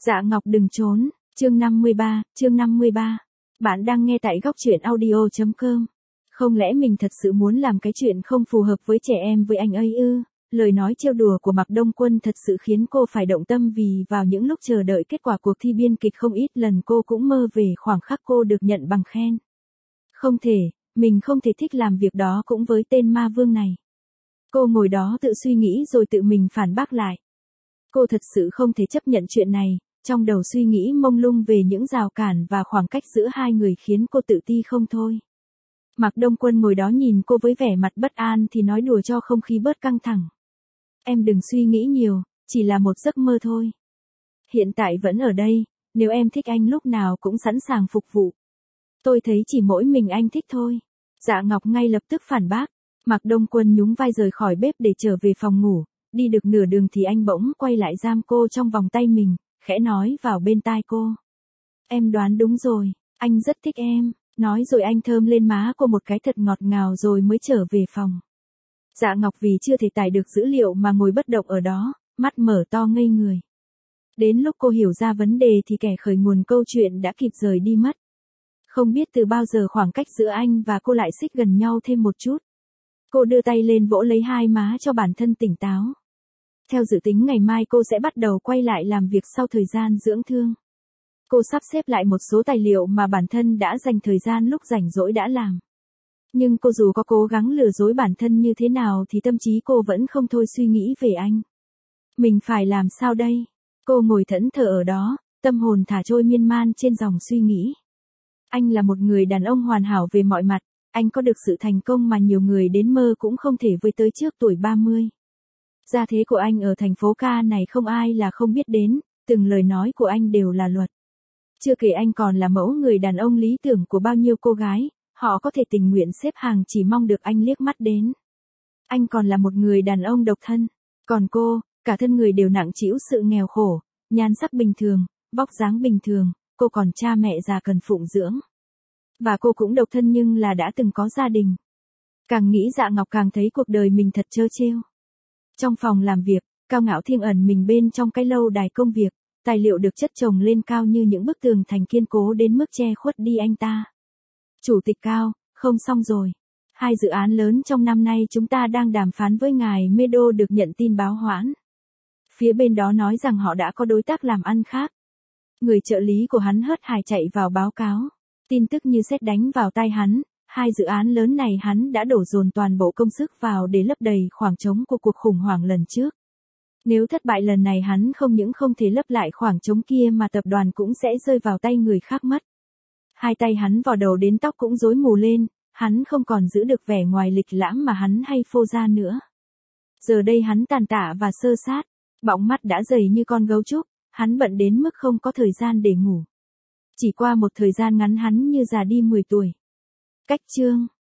Dạ Ngọc đừng trốn, chương 53. Bạn đang nghe tại góc truyện audio.com. Không lẽ mình thật sự muốn làm cái chuyện không phù hợp với trẻ em với anh ấy ư? Lời nói trêu đùa của Mạc Đông Quân thật sự khiến cô phải động tâm vì vào những lúc chờ đợi kết quả cuộc thi biên kịch không ít lần cô cũng mơ về khoảng khắc cô được nhận bằng khen. Không thể, mình không thể thích làm việc đó cũng với tên ma vương này. Cô ngồi đó tự suy nghĩ rồi tự mình phản bác lại. Cô thật sự không thể chấp nhận chuyện này, trong đầu suy nghĩ mông lung về những rào cản và khoảng cách giữa hai người khiến cô tự ti không thôi. Mạc Đông Quân ngồi đó nhìn cô với vẻ mặt bất an thì nói đùa cho không khí bớt căng thẳng. Em đừng suy nghĩ nhiều, chỉ là một giấc mơ thôi. Hiện tại vẫn ở đây, nếu em thích anh lúc nào cũng sẵn sàng phục vụ. Tôi thấy chỉ mỗi mình anh thích thôi. Dạ Ngọc ngay lập tức phản bác. Mạc Đông Quân nhún vai rời khỏi bếp để trở về phòng ngủ. Đi được nửa đường thì anh bỗng quay lại giam cô trong vòng tay mình, khẽ nói vào bên tai cô. Em đoán đúng rồi, anh rất thích em. Nói rồi anh thơm lên má cô một cái thật ngọt ngào rồi mới trở về phòng. Dạ Ngọc vì chưa thể tải được dữ liệu mà ngồi bất động ở đó, mắt mở to ngây người. Đến lúc cô hiểu ra vấn đề thì kẻ khởi nguồn câu chuyện đã kịp rời đi mất. Không biết từ bao giờ khoảng cách giữa anh và cô lại xích gần nhau thêm một chút. Cô đưa tay lên vỗ lấy hai má cho bản thân tỉnh táo. Theo dự tính ngày mai cô sẽ bắt đầu quay lại làm việc sau thời gian dưỡng thương. Cô sắp xếp lại một số tài liệu mà bản thân đã dành thời gian lúc rảnh rỗi đã làm. Nhưng cô dù có cố gắng lừa dối bản thân như thế nào thì tâm trí cô vẫn không thôi suy nghĩ về anh. Mình phải làm sao đây? Cô ngồi thẫn thờ ở đó, tâm hồn thả trôi miên man trên dòng suy nghĩ. Anh là một người đàn ông hoàn hảo về mọi mặt, anh có được sự thành công mà nhiều người đến mơ cũng không thể với tới trước tuổi 30. Gia thế của anh ở thành phố ca này không ai là không biết đến, từng lời nói của anh đều là luật. Chưa kể anh còn là mẫu người đàn ông lý tưởng của bao nhiêu cô gái, họ có thể tình nguyện xếp hàng chỉ mong được anh liếc mắt đến. Anh còn là một người đàn ông độc thân, còn cô, cả thân người đều nặng trĩu sự nghèo khổ, nhan sắc bình thường, vóc dáng bình thường, cô còn cha mẹ già cần phụng dưỡng. Và cô cũng độc thân nhưng là đã từng có gia đình. Càng nghĩ Dạ Ngọc càng thấy cuộc đời mình thật trơ trêu. Trong phòng làm việc, Cao Ngạo Thiên ẩn mình bên trong cái lâu đài công việc, tài liệu được chất chồng lên cao như những bức tường thành kiên cố đến mức che khuất đi anh ta. Chủ tịch Cao, không xong rồi. 2 dự án lớn trong năm nay chúng ta đang đàm phán với ngài Medo được nhận tin báo hoãn. Phía bên đó nói rằng họ đã có đối tác làm ăn khác. Người trợ lý của hắn hớt hải chạy vào báo cáo. Tin tức như sét đánh vào tai hắn, 2 dự án lớn này hắn đã đổ dồn toàn bộ công sức vào để lấp đầy khoảng trống của cuộc khủng hoảng lần trước. Nếu thất bại lần này hắn không những không thể lấp lại khoảng trống kia mà tập đoàn cũng sẽ rơi vào tay người khác mất. Hai tay hắn vò đầu đến tóc cũng rối mù lên, hắn không còn giữ được vẻ ngoài lịch lãm mà hắn hay phô ra nữa. Giờ đây hắn tàn tạ và sơ sát, bọng mắt đã dày như con gấu trúc, hắn bận đến mức không có thời gian để ngủ. Chỉ qua một thời gian ngắn hắn như già đi 10 tuổi. Cách chương